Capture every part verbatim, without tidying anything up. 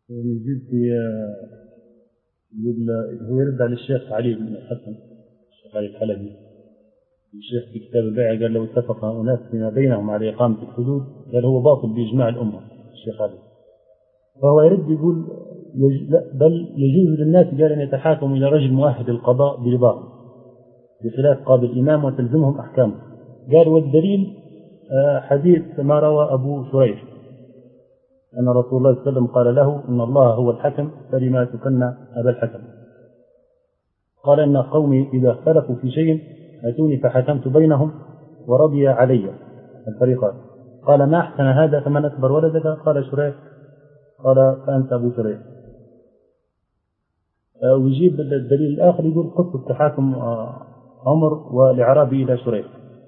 يجيب في يقول هو يرد على الشيخ علي بن الحسن، الشيخ علي الحلبي، الشيخ في كتاب البيع قال لو اتفق أناس فيما بينهم على إقامة الحدود قال هو باطل بإجماع الأمة الشيخ علي. فهو يرد يقول يج... لا بل يجوز للناس قال أن يتحاكموا إلى رجل مؤهل القضاء برضاهم بخلاف قاضي الإمام وتلزمهم أحكامه. قال والدليل حديث ما روى أبو شريح أن رسول الله صلى الله عليه وسلم قال له إن الله هو الحكم فلما تكن أبا الحكم. قال إن قومي إذا اختلفوا في شيء أتوني فحكمت بينهم ورضي علي الفريقان. قال ما أحسن هذا فمن أكبر ولدك؟ قال شريح. قال فأنت أبو شريح. ويجيب الدليل الآخر يقول قصة التحاكم عمر والإعرابي إلى شريح.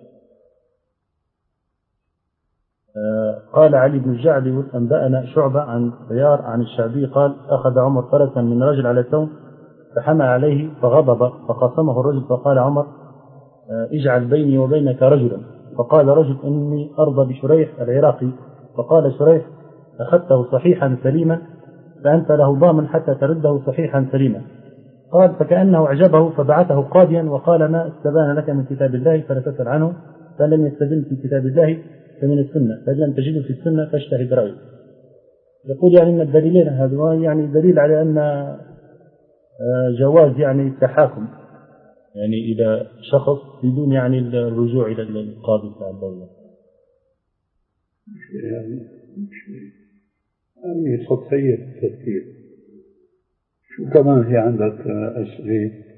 قال علي بن الجعد أنبأنا شعبة عن سيار عن الشعبي قال أخذ عمر فرسا من رجل على توم فحمى عليه فغضب فقاسمه الرجل فقال عمر اجعل بيني وبينك رجلا. فقال رجل إني أرضى بشريح العراقي. فقال شريح أخذته صحيحا سليما فأنت له ضامن حتى ترده صحيحا سليما. قال فكأنه أعجبه فبعثه قاضيا وقال ما استبان لك من كتاب الله فلا تسأل عنه فلم يستبن في كتاب الله فمن السنة فإن لم تجده في السنة فاجتهد رأيه. يقول يعني أن الدليلين هذا يعني دليل على أن جواز يعني التحاكم يعني إلى شخص بدون يعني الرجوع إلى القاضي بتاع الدولة. يعني يعني سطحية التفكير. شو كمان في عندك أسئلة